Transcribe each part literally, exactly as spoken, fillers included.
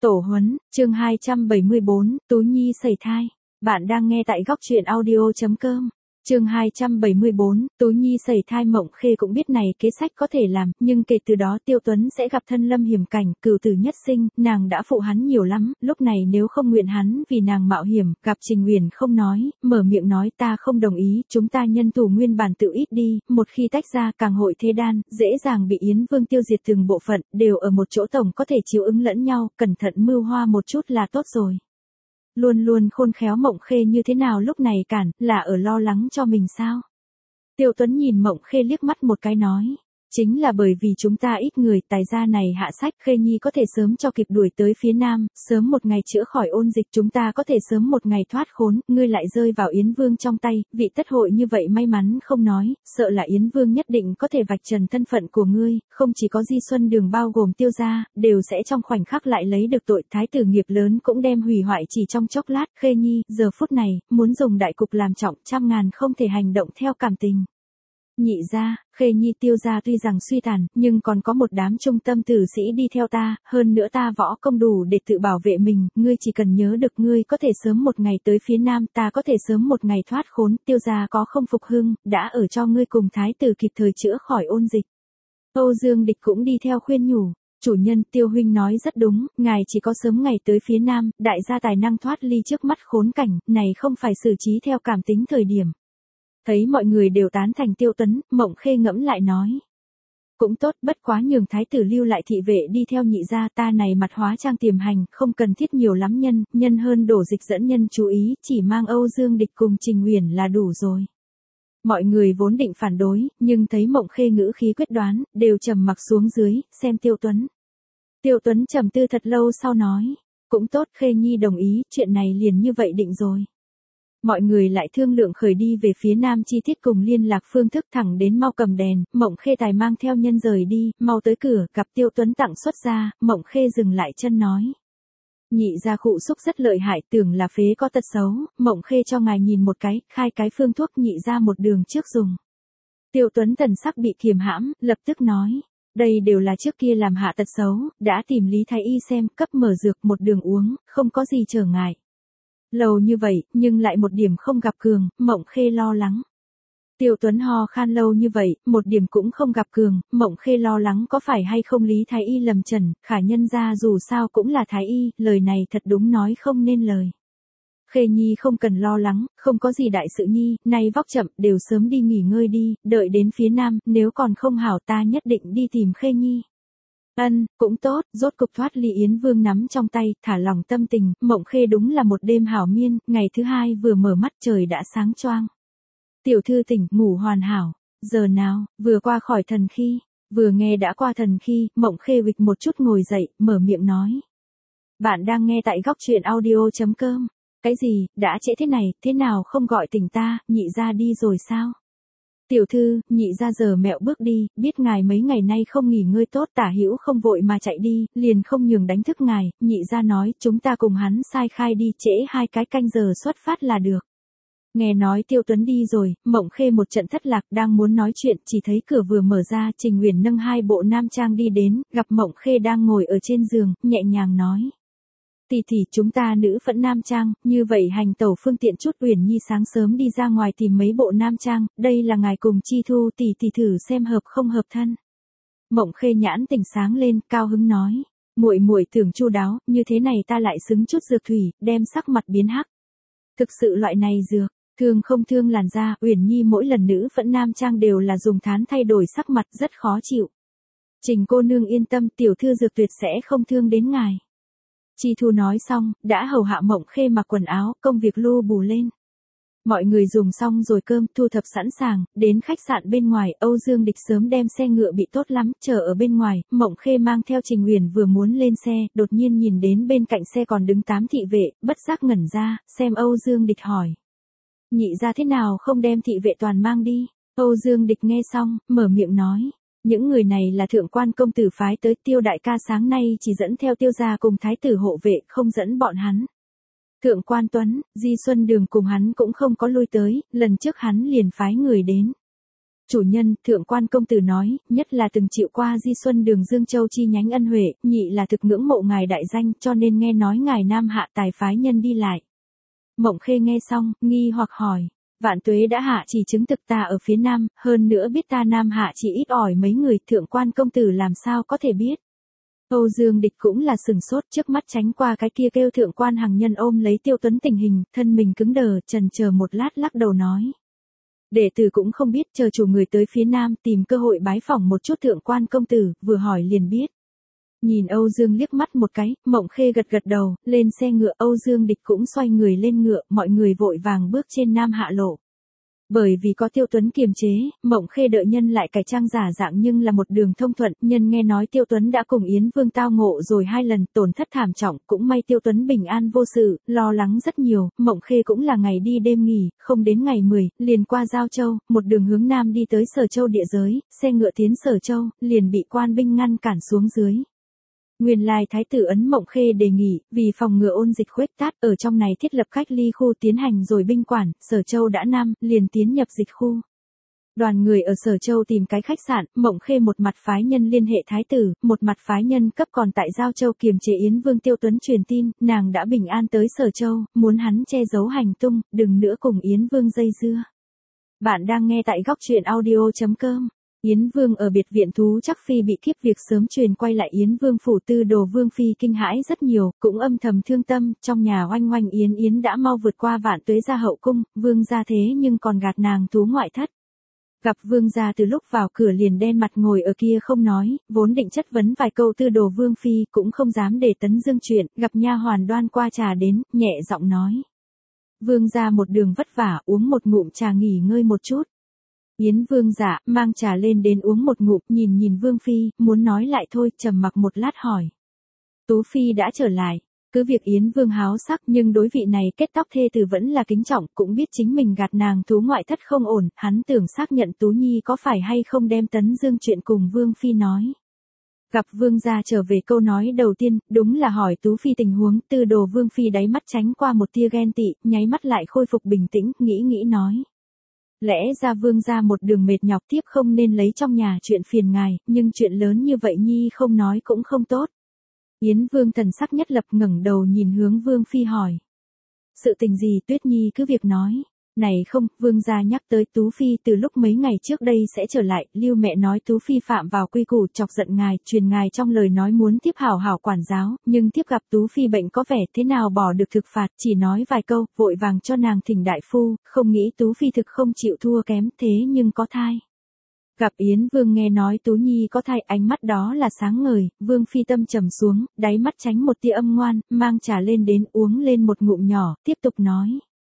Tổ huấn, chương hai trăm bảy mươi bốn, Tú Nhi sẩy thai. Bạn đang nghe tại góc truyện audio chấm com. Chương hai trăm bảy mươi bốn, Tú Nhi sẩy thai. Mộng Khê cũng biết này kế sách có thể làm, nhưng kể từ đó Tiêu Tuấn sẽ gặp thân lâm hiểm cảnh, cửu tử nhất sinh, nàng đã phụ hắn nhiều lắm, lúc này nếu không nguyện hắn vì nàng mạo hiểm, gặp Trình Uyển không nói, mở miệng nói ta không đồng ý, chúng ta nhân thủ nguyên bản tự ít đi, một khi tách ra càng hội thế đan, dễ dàng bị Yến Vương tiêu diệt từng bộ phận, đều ở một chỗ tổng có thể chiếu ứng lẫn nhau, cẩn thận mưu hoa một chút là tốt rồi. Luôn luôn khôn khéo Mộng Khê như thế nào lúc này cản, là ở lo lắng cho mình sao? Tiêu Tuấn nhìn Mộng Khê liếc mắt một cái nói, chính là bởi vì chúng ta ít người, tài gia này hạ sách, Khê Nhi có thể sớm cho kịp đuổi tới phía nam, sớm một ngày chữa khỏi ôn dịch, chúng ta có thể sớm một ngày thoát khốn, ngươi lại rơi vào Yến Vương trong tay, vị tất hội như vậy may mắn không nói, sợ là Yến Vương nhất định có thể vạch trần thân phận của ngươi, không chỉ có Di Xuân Đường bao gồm Tiêu gia, đều sẽ trong khoảnh khắc lại lấy được tội, thái tử nghiệp lớn cũng đem hủy hoại chỉ trong chốc lát, Khê Nhi, giờ phút này, muốn dùng đại cục làm trọng, trăm ngàn không thể hành động theo cảm tình. Nhị gia, Khê Nhi Tiêu gia tuy rằng suy tàn, nhưng còn có một đám trung tâm tử sĩ đi theo ta, hơn nữa ta võ công đủ để tự bảo vệ mình, ngươi chỉ cần nhớ được ngươi có thể sớm một ngày tới phía nam, ta có thể sớm một ngày thoát khốn, Tiêu gia có không phục hưng, đã ở cho ngươi cùng thái tử kịp thời chữa khỏi ôn dịch. Âu Dương Địch cũng đi theo khuyên nhủ, chủ nhân Tiêu huynh nói rất đúng, ngài chỉ có sớm ngày tới phía nam, đại gia tài năng thoát ly trước mắt khốn cảnh, này không phải xử trí theo cảm tính thời điểm. Thấy mọi người đều tán thành Tiêu Tuấn, Mộng Khê ngẫm lại nói. Cũng tốt, bất quá nhường thái tử lưu lại thị vệ đi theo nhị gia, ta này mặt hóa trang tiềm hành, không cần thiết nhiều lắm nhân, nhân hơn đổ dịch dẫn nhân chú ý, chỉ mang Âu Dương Địch cùng Trình Uyển là đủ rồi. Mọi người vốn định phản đối, nhưng thấy Mộng Khê ngữ khí quyết đoán, đều trầm mặc xuống dưới, xem Tiêu Tuấn. Tiêu Tuấn trầm tư thật lâu sau nói, cũng tốt, Khê Nhi đồng ý, chuyện này liền như vậy định rồi. Mọi người lại thương lượng khởi đi về phía nam chi tiết cùng liên lạc phương thức thẳng đến mau cầm đèn, Mộng Khê tài mang theo nhân rời đi, mau tới cửa, gặp Tiêu Tuấn tặng xuất ra, Mộng Khê dừng lại chân nói. Nhị gia khụ xúc rất lợi hại, tưởng là phế có tật xấu, Mộng Khê cho ngài nhìn một cái, khai cái phương thuốc nhị gia một đường trước dùng. Tiêu Tuấn thần sắc bị kiềm hãm, lập tức nói. Đây đều là trước kia làm hạ tật xấu, đã tìm Lý Thái Y xem, cấp mở dược một đường uống, không có gì trở ngại. Lâu như vậy, nhưng lại một điểm không gặp cường, Mộng Khê lo lắng. Tiêu Tuấn ho khan lâu như vậy, một điểm cũng không gặp cường, Mộng Khê lo lắng có phải hay không Lý Thái Y lầm trần, khả nhân ra dù sao cũng là Thái Y, lời này thật đúng nói không nên lời. Khê Nhi không cần lo lắng, không có gì đại sự nhi, nay vóc chậm, đều sớm đi nghỉ ngơi đi, đợi đến phía nam, nếu còn không hảo ta nhất định đi tìm Khê Nhi. Ân, cũng tốt, rốt cục thoát ly Yến Vương nắm trong tay, thả lòng tâm tình, Mộng Khê đúng là một đêm hảo miên, ngày thứ hai vừa mở mắt trời đã sáng choang. Tiểu thư tỉnh, ngủ hoàn hảo, giờ nào, vừa qua khỏi thần khi, vừa nghe đã qua thần khi, Mộng Khê vịch một chút ngồi dậy, mở miệng nói. Bạn đang nghe tại góc truyện audio chấm com, cái gì, đã trễ thế này, thế nào không gọi tỉnh ta, nhị gia đi rồi sao? Tiểu thư, nhị gia giờ mẹo bước đi, biết ngài mấy ngày nay không nghỉ ngơi tốt, Tả Hữu không vội mà chạy đi, liền không nhường đánh thức ngài, nhị gia nói, chúng ta cùng hắn sai khai đi, trễ hai cái canh giờ xuất phát là được. Nghe nói Tiêu Tuấn đi rồi, Mộng Khê một trận thất lạc, đang muốn nói chuyện, chỉ thấy cửa vừa mở ra, Trình Uyển nâng hai bộ nam trang đi đến, gặp Mộng Khê đang ngồi ở trên giường, nhẹ nhàng nói. Tỷ tỷ chúng ta nữ phẫn nam trang, như vậy hành tẩu phương tiện chút. Uyển Nhi sáng sớm đi ra ngoài tìm mấy bộ nam trang, đây là ngài cùng Chi Thu tỷ tỷ thử xem hợp không hợp thân. Mộng Khê nhãn tỉnh sáng lên, cao hứng nói, muội muội tưởng chu đáo, như thế này ta lại xứng chút dược thủy, đem sắc mặt biến hắc. Thực sự loại này dược, thương không thương làn da, Uyển Nhi mỗi lần nữ phẫn nam trang đều là dùng thán thay đổi sắc mặt rất khó chịu. Trình cô nương yên tâm, tiểu thư dược tuyệt sẽ không thương đến ngài. Chi Thu nói xong, đã hầu hạ Mộng Khê mặc quần áo, công việc lu bù lên. Mọi người dùng xong rồi cơm, thu thập sẵn sàng, đến khách sạn bên ngoài, Âu Dương Địch sớm đem xe ngựa bị tốt lắm, chờ ở bên ngoài, Mộng Khê mang theo Trình Uyển vừa muốn lên xe, đột nhiên nhìn đến bên cạnh xe còn đứng tám thị vệ, bất giác ngẩn ra, xem Âu Dương Địch hỏi. Nhị gia thế nào không đem thị vệ toàn mang đi? Âu Dương Địch nghe xong, mở miệng nói. Những người này là thượng quan công tử phái tới, Tiêu đại ca sáng nay chỉ dẫn theo Tiêu gia cùng thái tử hộ vệ, không dẫn bọn hắn. Thượng quan Tuấn, Di Xuân Đường cùng hắn cũng không có lui tới, lần trước hắn liền phái người đến. Chủ nhân, thượng quan công tử nói, nhất là từng chịu qua Di Xuân đường Dương Châu chi nhánh ân huệ, nhị là thực ngưỡng mộ ngài đại danh, cho nên nghe nói ngài Nam Hạ tài phái nhân đi lại. Mộng Khê nghe xong, nghi hoặc hỏi, Vạn Tuế đã hạ chỉ chứng thực ta ở phía Nam, hơn nữa biết ta Nam Hạ chỉ ít ỏi mấy người, thượng quan công tử làm sao có thể biết. Âu Dương Địch cũng là sừng sốt, trước mắt tránh qua cái kia kêu thượng quan Hằng Nhân ôm lấy Tiêu Tuấn tình hình, thân mình cứng đờ, chần chờ một lát lắc đầu nói. Đệ tử cũng không biết, chờ chủ người tới phía Nam tìm cơ hội bái phỏng một chút thượng quan công tử, vừa hỏi liền biết. Nhìn Âu Dương liếc mắt một cái, Mộng Khê gật gật đầu, lên xe ngựa. Âu Dương Địch cũng xoay người lên ngựa, mọi người vội vàng bước trên Nam Hạ lộ. Bởi vì có Tiêu Tuấn kiềm chế, Mộng Khê đợi nhân lại cải trang giả dạng nhưng là một đường thông thuận. Nhân nghe nói Tiêu Tuấn đã cùng Yến Vương tao ngộ rồi hai lần, tổn thất thảm trọng, cũng may Tiêu Tuấn bình an vô sự, lo lắng rất nhiều. Mộng Khê cũng là ngày đi đêm nghỉ, không đến ngày mười, liền qua Giao Châu, một đường hướng Nam đi tới Sở Châu địa giới, xe ngựa tiến Sở Châu, liền bị quan binh ngăn cản xuống dưới. Nguyên lai thái tử ấn Mộng Khê đề nghị, vì phòng ngừa ôn dịch khuếch tát, ở trong này thiết lập cách ly khu tiến hành rồi binh quản, Sở Châu đã năm, liền tiến nhập dịch khu. Đoàn người ở Sở Châu tìm cái khách sạn, Mộng Khê một mặt phái nhân liên hệ thái tử, một mặt phái nhân cấp còn tại Giao Châu kiềm chế Yến Vương Tiêu Tuấn truyền tin, nàng đã bình an tới Sở Châu, muốn hắn che giấu hành tung, đừng nữa cùng Yến Vương dây dưa. Bạn đang nghe tại góc truyện audio chấm com. Yến Vương ở biệt viện thú chắc phi bị kiếp việc sớm truyền quay lại Yến Vương phủ, Tư Đồ Vương phi kinh hãi rất nhiều, cũng âm thầm thương tâm, trong nhà oanh oanh yến yến đã mau vượt qua Vạn Tuế gia hậu cung, Vương gia thế nhưng còn gạt nàng thú ngoại thất. Gặp Vương gia từ lúc vào cửa liền đen mặt ngồi ở kia không nói, vốn định chất vấn vài câu Tư Đồ Vương phi cũng không dám để Tấn Dương chuyện, gặp nha hoàn đoan qua trà đến, nhẹ giọng nói. Vương gia một đường vất vả, uống một ngụm trà nghỉ ngơi một chút. Yến Vương dạ, mang trà lên đến uống một ngụm, nhìn nhìn Vương phi, muốn nói lại thôi, trầm mặc một lát hỏi. Tú phi đã trở lại, cứ việc Yến Vương háo sắc nhưng đối vị này kết tóc thê tử vẫn là kính trọng, cũng biết chính mình gạt nàng thú ngoại thất không ổn, hắn tưởng xác nhận Tú Nhi có phải hay không đem Tấn Dương chuyện cùng Vương phi nói. Gặp Vương gia trở về câu nói đầu tiên, đúng là hỏi Tú phi tình huống, Tư Đồ Vương phi đáy mắt tránh qua một tia ghen tị, nháy mắt lại khôi phục bình tĩnh, nghĩ nghĩ nói. Lẽ ra Vương gia một đường mệt nhọc tiếp không nên lấy trong nhà chuyện phiền ngài, nhưng chuyện lớn như vậy Nhi không nói cũng không tốt. Yến Vương thần sắc nhất lập ngẩng đầu nhìn hướng Vương phi hỏi. Sự tình gì Tuyết Nhi cứ việc nói. Này không, Vương gia nhắc tới Tú phi từ lúc mấy ngày trước đây sẽ trở lại, Lưu mẹ nói Tú phi phạm vào quy củ chọc giận ngài, truyền ngài trong lời nói muốn tiếp hảo hảo quản giáo, nhưng tiếp gặp Tú phi bệnh có vẻ thế nào bỏ được thực phạt, chỉ nói vài câu, vội vàng cho nàng thỉnh đại phu, không nghĩ Tú phi thực không chịu thua kém, thế nhưng có thai. Gặp Yến Vương nghe nói Tú Nhi có thai, ánh mắt đó là sáng ngời, Vương phi tâm trầm xuống, đáy mắt tránh một tia âm ngoan, mang trà lên đến uống lên một ngụm nhỏ, tiếp tục nói.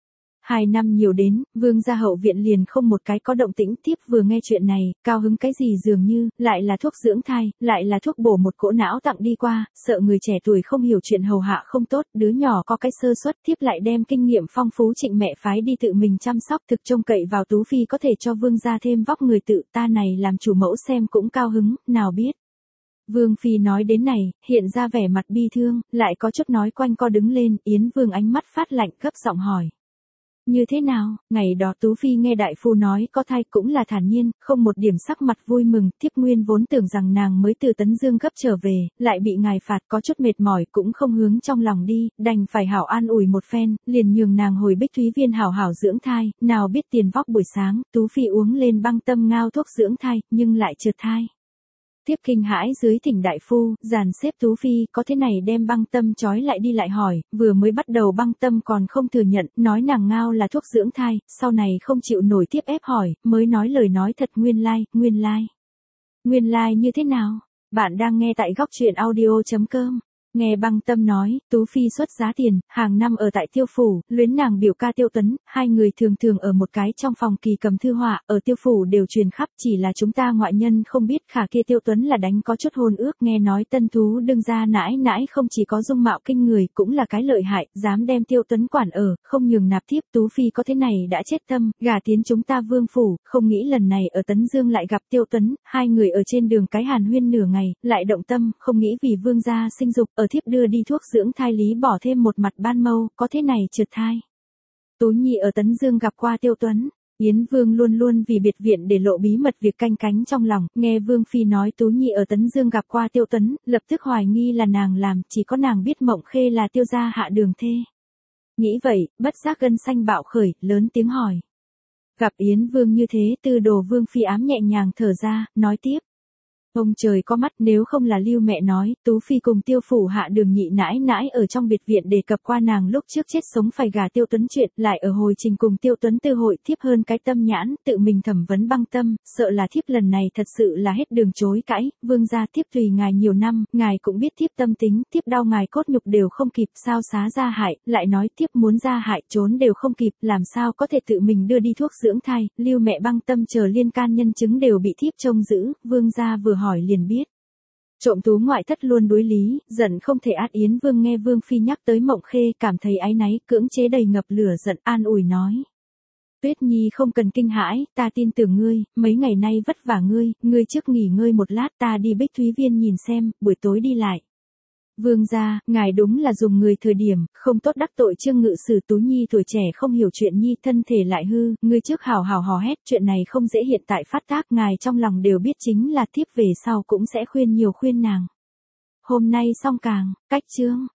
Hai năm nhiều đến, Vương gia hậu viện liền không một cái có động tĩnh, tiếp vừa nghe chuyện này, cao hứng cái gì dường như, lại là thuốc dưỡng thai, lại là thuốc bổ một cỗ não tặng đi qua, sợ người trẻ tuổi không hiểu chuyện hầu hạ không tốt, đứa nhỏ có cái sơ suất, tiếp lại đem kinh nghiệm phong phú Trịnh mẹ phái đi tự mình chăm sóc, thực trông cậy vào Tú phi có thể cho Vương gia thêm vóc người tự, ta này làm chủ mẫu xem cũng cao hứng, nào biết. Vương phi nói đến này, hiện ra vẻ mặt bi thương, lại có chút nói quanh co đứng lên, Yến Vương ánh mắt phát lạnh, gấp giọng hỏi. Như thế nào, ngày đó Tú phi nghe đại phu nói có thai cũng là thản nhiên, không một điểm sắc mặt vui mừng, tiếp nguyên vốn tưởng rằng nàng mới từ Tấn Dương gấp trở về, lại bị ngài phạt có chút mệt mỏi cũng không hướng trong lòng đi, đành phải hảo an ủi một phen, liền nhường nàng hồi Bích Thúy Viên hảo hảo dưỡng thai, nào biết tiền vóc buổi sáng, Tú phi uống lên băng tâm ngao thuốc dưỡng thai, nhưng lại trượt thai. Tiếp kinh hãi dưới thỉnh đại phu, dàn xếp Tú phi, có thế này đem băng tâm trói lại đi lại hỏi, vừa mới bắt đầu băng tâm còn không thừa nhận, nói nàng ngao là thuốc dưỡng thai, sau này không chịu nổi tiếp ép hỏi, mới nói lời nói thật nguyên lai, like, nguyên lai. Like. Nguyên lai like như thế nào? Bạn đang nghe tại góc truyện audio chấm com. Nghe băng tâm nói, Tú phi xuất giá tiền, hàng năm ở tại Tiêu phủ, luyến nàng biểu ca Tiêu Tuấn, hai người thường thường ở một cái trong phòng kỳ cầm thư họa, ở Tiêu phủ đều truyền khắp, chỉ là chúng ta ngoại nhân không biết, khả kia Tiêu Tuấn là đánh có chút hôn ước, nghe nói tân thú đương ra nãi nãi không chỉ có dung mạo kinh người, cũng là cái lợi hại, dám đem Tiêu Tuấn quản ở, không nhường nạp thiếp, Tú phi có thế này đã chết tâm, gả tiến chúng ta Vương phủ, không nghĩ lần này ở Tấn Dương lại gặp Tiêu Tuấn, hai người ở trên đường cái hàn huyên nửa ngày, lại động tâm, không nghĩ vì Vương gia sinh dục, ở thiếp đưa đi thuốc dưỡng thai lý bỏ thêm một mặt ban mâu, có thế này trượt thai. Tú Nhi ở Tấn Dương gặp qua Tiêu Tuấn, Yến Vương luôn luôn vì biệt viện để lộ bí mật việc canh cánh trong lòng, nghe Vương Phi nói Tú Nhi ở Tấn Dương gặp qua Tiêu Tuấn, lập tức hoài nghi là nàng làm, chỉ có nàng biết Mộng Khê là Tiêu gia hạ đường thê. Nghĩ vậy, bất giác gân xanh bạo khởi, lớn tiếng hỏi. Gặp Yến Vương như thế, Tư Đồ Vương Phi ám nhẹ nhàng thở ra, nói tiếp. Ông trời có mắt, nếu không là Lưu mẹ nói, Tú Phi cùng Tiêu phủ hạ đường nhị nãi nãi ở trong biệt viện đề cập qua nàng lúc trước chết sống phải gả Tiêu Tuấn chuyện, lại ở hồi trình cùng Tiêu Tuấn tư hội thiếp hơn cái tâm nhãn, tự mình thẩm vấn băng tâm, sợ là thiếp lần này thật sự là hết đường chối cãi, vương gia thiếp tùy ngài nhiều năm, ngài cũng biết thiếp tâm tính, thiếp đau ngài cốt nhục đều không kịp, sao xá ra hại, lại nói thiếp muốn ra hại trốn đều không kịp, làm sao có thể tự mình đưa đi thuốc dưỡng thai, Lưu mẹ băng tâm chờ liên can nhân chứng đều bị thiếp trông giữ, vương gia vừa hỏi liền biết. Trộm tú ngoại thất luôn đối lý, giận không thể át. Yến Vương nghe Vương Phi nhắc tới Mộng Khê, cảm thấy áy náy, cưỡng chế đầy ngập lửa giận, an ủi nói. Tuyết Nhi không cần kinh hãi, ta tin tưởng ngươi, mấy ngày nay vất vả ngươi, ngươi trước nghỉ ngơi một lát, ta đi Bích Thúy Viên nhìn xem, buổi tối đi lại. Vương gia, ngài đúng là dùng người thời điểm, không tốt đắc tội Trương Ngự Sử. Tú Nhi tuổi trẻ không hiểu chuyện nhi, thân thể lại hư, ngươi trước hào hào hò hét, chuyện này không dễ hiện tại phát tác, ngài trong lòng đều biết, chính là thiếp về sau cũng sẽ khuyên nhiều khuyên nàng. Hôm nay xong càng, cách chương.